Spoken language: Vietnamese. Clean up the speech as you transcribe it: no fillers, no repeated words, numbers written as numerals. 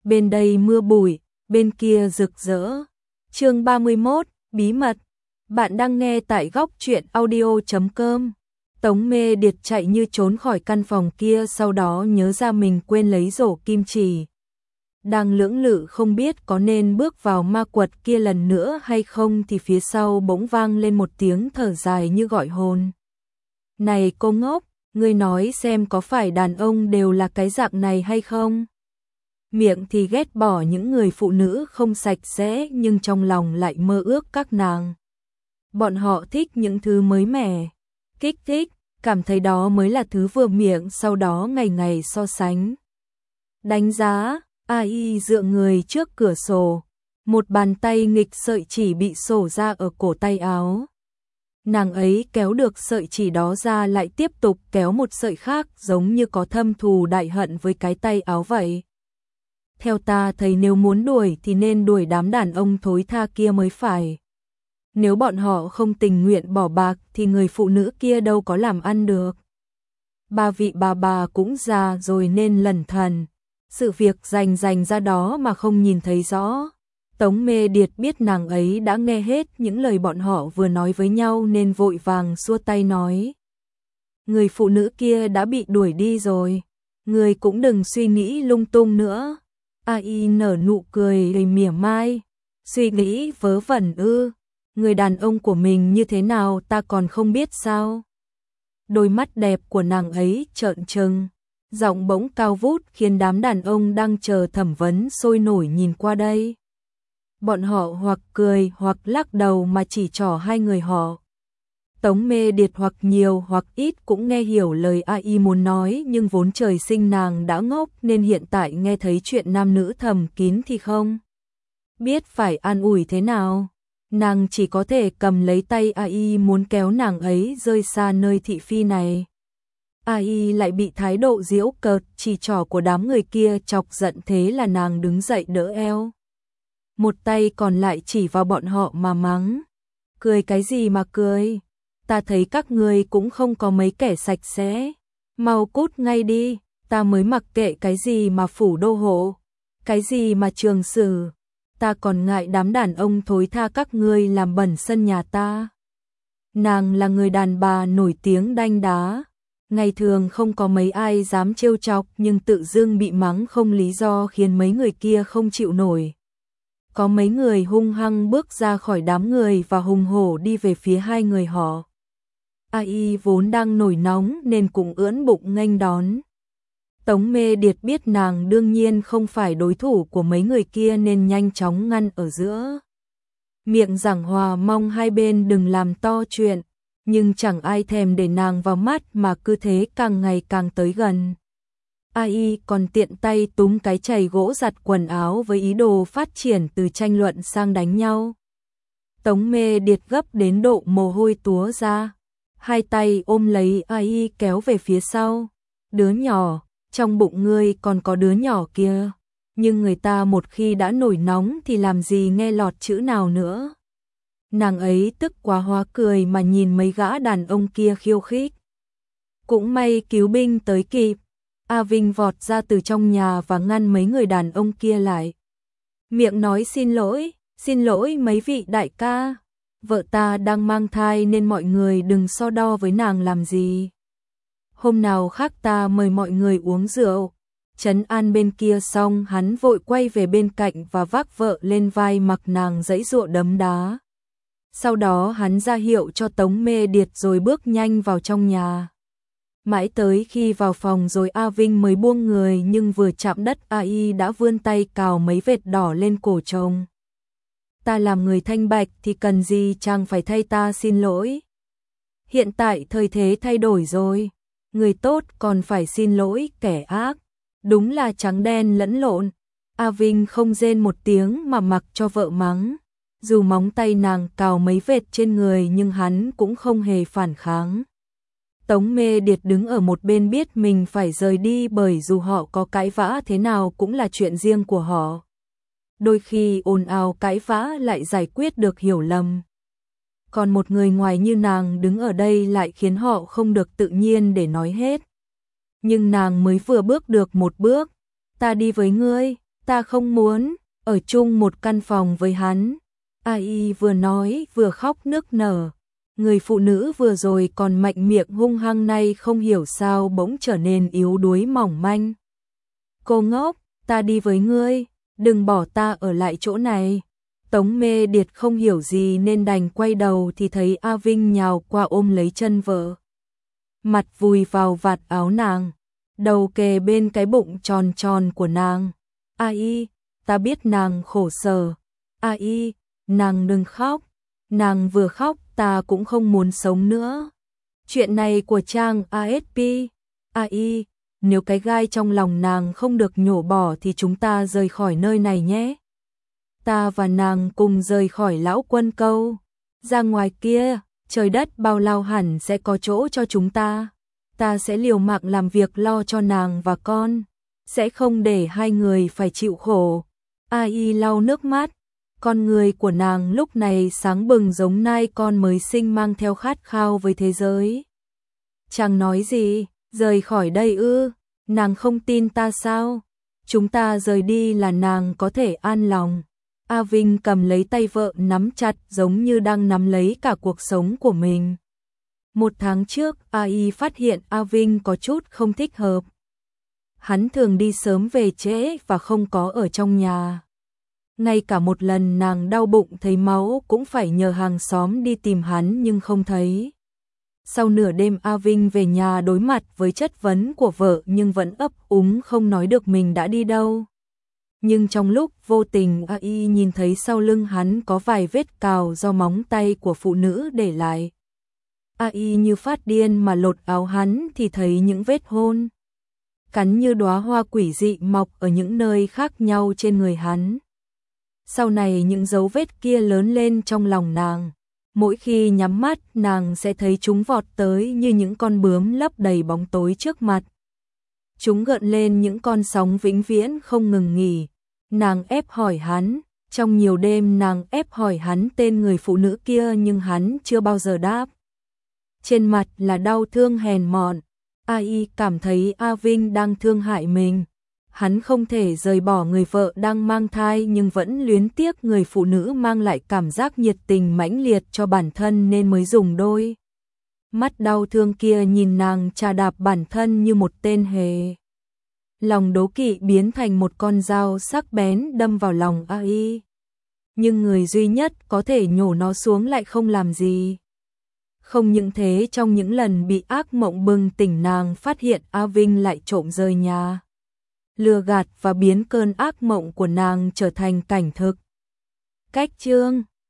bên đây mưa bụi, bên kia rực rỡ. Chương 31, bí mật. Bạn đang nghe tại góc truyện audio.com. Tống Mê Điệt chạy như trốn khỏi căn phòng kia, sau đó nhớ ra mình quên lấy rổ kim chỉ. Đang lưỡng lự không biết có nên bước vào ma quật kia lần nữa hay không thì phía sau bỗng vang lên một tiếng thở dài như gọi hồn. Này cô ngốc, ngươi nói xem có phải đàn ông đều là cái dạng này hay không? Miệng thì ghét bỏ những người phụ nữ không sạch sẽ nhưng trong lòng lại mơ ước các nàng. Bọn họ thích những thứ mới mẻ, kích thích, cảm thấy đó mới là thứ vừa miệng, sau đó ngày ngày so sánh. Đánh giá, AI dựa người trước cửa sổ, một bàn tay nghịch sợi chỉ bị xổ ra ở cổ tay áo. Nàng ấy kéo được sợi chỉ đó ra lại tiếp tục kéo một sợi khác, giống như có thâm thù đại hận với cái tay áo vậy. Theo ta thấy nếu muốn đuổi thì nên đuổi đám đàn ông thối tha kia mới phải. Nếu bọn họ không tình nguyện bỏ bạc thì người phụ nữ kia đâu có làm ăn được. Ba vị bà cũng già rồi nên lẩn thần. Sự việc rành ra đó mà không nhìn thấy rõ. Tống Mê Điệt biết nàng ấy đã nghe hết những lời bọn họ vừa nói với nhau nên vội vàng xua tay nói. Người phụ nữ kia đã bị đuổi đi rồi. Người cũng đừng suy nghĩ lung tung nữa. AI nở nụ cười đầy mỉa mai. Suy nghĩ vớ vẩn ư? Người đàn ông của mình như thế nào ta còn không biết sao? Đôi mắt đẹp của nàng ấy trợn trừng, giọng bỗng cao vút khiến đám đàn ông đang chờ thẩm vấn sôi nổi nhìn qua đây. Bọn họ hoặc cười hoặc lắc đầu mà chỉ trỏ hai người họ. Tống Mê Điệt hoặc nhiều hoặc ít cũng nghe hiểu lời AI muốn nói, nhưng vốn trời sinh nàng đã ngốc nên hiện tại nghe thấy chuyện nam nữ thầm kín thì không biết phải an ủi thế nào. Nàng chỉ có thể cầm lấy tay AI muốn kéo nàng ấy rơi xa nơi thị phi này. AI lại bị thái độ giễu cợt chỉ trỏ của đám người kia chọc giận, thế là nàng đứng dậy đỡ eo. Một tay còn lại chỉ vào bọn họ mà mắng. Cười cái gì mà cười? Ta thấy các ngươi cũng không có mấy kẻ sạch sẽ. Mau cút ngay đi, ta mới mặc kệ cái gì mà phủ đô hộ, cái gì mà trường sử. Ta còn ngại đám đàn ông thối tha các ngươi làm bẩn sân nhà ta. Nàng là người đàn bà nổi tiếng đanh đá. Ngày thường không có mấy ai dám trêu chọc, nhưng tự dưng bị mắng không lý do khiến mấy người kia không chịu nổi. Có mấy người hung hăng bước ra khỏi đám người và hùng hổ đi về phía hai người họ. AI vốn đang nổi nóng nên cũng ưỡn bụng nghênh đón. Tống Mê Điệt biết nàng đương nhiên không phải đối thủ của mấy người kia nên nhanh chóng ngăn ở giữa. Miệng giảng hòa mong hai bên đừng làm to chuyện, nhưng chẳng ai thèm để nàng vào mắt mà cứ thế càng ngày càng tới gần. AI còn tiện tay túm cái chày gỗ giặt quần áo với ý đồ phát triển từ tranh luận sang đánh nhau. Tống Mê Điệt gấp đến độ mồ hôi túa ra, hai tay ôm lấy AI kéo về phía sau. Đứa nhỏ, trong bụng ngươi còn có đứa nhỏ kia, nhưng người ta một khi đã nổi nóng thì làm gì nghe lọt chữ nào nữa. Nàng ấy tức quá hóa cười mà nhìn mấy gã đàn ông kia khiêu khích. Cũng may cứu binh tới kịp. A Vinh vọt ra từ trong nhà và ngăn mấy người đàn ông kia lại. Miệng nói xin lỗi mấy vị đại ca. Vợ ta đang mang thai nên mọi người đừng so đo với nàng làm gì. Hôm nào khác ta mời mọi người uống rượu. Trấn an bên kia xong hắn vội quay về bên cạnh và vác vợ lên vai mặc nàng giãy giụa đấm đá. Sau đó hắn ra hiệu cho Tống Mê Điệt rồi bước nhanh vào trong nhà. Mãi tới khi vào phòng rồi A Vinh mới buông người, nhưng vừa chạm đất AI đã vươn tay cào mấy vệt đỏ lên cổ chồng. Ta làm người thanh bạch thì cần gì chàng phải thay ta xin lỗi. Hiện tại thời thế thay đổi rồi, người tốt còn phải xin lỗi kẻ ác. Đúng là trắng đen lẫn lộn. A Vinh không rên một tiếng mà mặc cho vợ mắng. Dù móng tay nàng cào mấy vệt trên người nhưng hắn cũng không hề phản kháng. Tống Mê Điệt đứng ở một bên biết mình phải rời đi, bởi dù họ có cãi vã thế nào cũng là chuyện riêng của họ. Đôi khi ồn ào cãi vã lại giải quyết được hiểu lầm. Còn một người ngoài như nàng đứng ở đây lại khiến họ không được tự nhiên để nói hết. Nhưng nàng mới vừa bước được một bước. Ta đi với ngươi, Ta không muốn ở chung một căn phòng với hắn. AI vừa nói vừa khóc nức nở. Người phụ nữ vừa rồi còn mạnh miệng hung hăng nay không hiểu sao bỗng trở nên yếu đuối mỏng manh. Cô ngốc, ta đi với ngươi, đừng bỏ ta ở lại chỗ này. Tống Mê Điệt không hiểu gì nên đành quay đầu thì thấy A Vinh nhào qua ôm lấy chân vợ. Mặt vùi vào vạt áo nàng, đầu kề bên cái bụng tròn tròn của nàng. AI, ta biết nàng khổ sở. AI, nàng đừng khóc. Nàng vừa khóc ta cũng không muốn sống nữa. Chuyện này của trang ASP. AI, nếu cái gai trong lòng nàng không được nhổ bỏ thì chúng ta rời khỏi nơi này nhé. Ta và nàng cùng rời khỏi lão quân câu. Ra ngoài kia, trời đất bao la hẳn sẽ có chỗ cho chúng ta. Ta sẽ liều mạng làm việc lo cho nàng và con. Sẽ không để hai người phải chịu khổ. AI lau nước mắt. Con người của nàng lúc này sáng bừng giống nai con mới sinh mang theo khát khao với thế giới. Chàng nói gì? Rời khỏi đây ư? Nàng không tin ta sao? Chúng ta rời đi là nàng có thể an lòng. A Vinh cầm lấy tay vợ nắm chặt giống như đang nắm lấy cả cuộc sống của mình. 1 tháng trước, AI phát hiện A Vinh có chút không thích hợp. Hắn thường đi sớm về trễ và không có ở trong nhà. Ngay cả một lần nàng đau bụng thấy máu cũng phải nhờ hàng xóm đi tìm hắn nhưng không thấy. Sau nửa đêm A Vinh về nhà đối mặt với chất vấn của vợ nhưng vẫn ấp úng không nói được mình đã đi đâu. Nhưng trong lúc vô tình AI nhìn thấy sau lưng hắn có vài vết cào do móng tay của phụ nữ để lại. AI như phát điên mà lột áo hắn thì thấy những vết hôn cắn như đóa hoa quỷ dị mọc ở những nơi khác nhau trên người hắn. Sau này những dấu vết kia lớn lên trong lòng nàng. Mỗi khi nhắm mắt nàng sẽ thấy chúng vọt tới như những con bướm lấp đầy bóng tối trước mặt. Chúng gợn lên những con sóng vĩnh viễn không ngừng nghỉ. Nàng ép hỏi hắn, trong nhiều đêm nàng ép hỏi hắn tên người phụ nữ kia nhưng hắn chưa bao giờ đáp. Trên mặt là đau thương hèn mọn. AI cảm thấy A Vinh đang thương hại mình. Hắn không thể rời bỏ người vợ đang mang thai nhưng vẫn luyến tiếc người phụ nữ mang lại cảm giác nhiệt tình mãnh liệt cho bản thân nên mới dùng đôi mắt đau thương kia nhìn nàng chà đạp bản thân như một tên hề. Lòng đố kỵ biến thành một con dao sắc bén đâm vào lòng AI. Nhưng người duy nhất có thể nhổ nó xuống lại không làm gì. Không những thế, trong những lần bị ác mộng bừng tỉnh nàng phát hiện A Vinh lại trộm rời nhà, lừa gạt và biến cơn ác mộng của nàng trở thành cảnh thực. Cách chương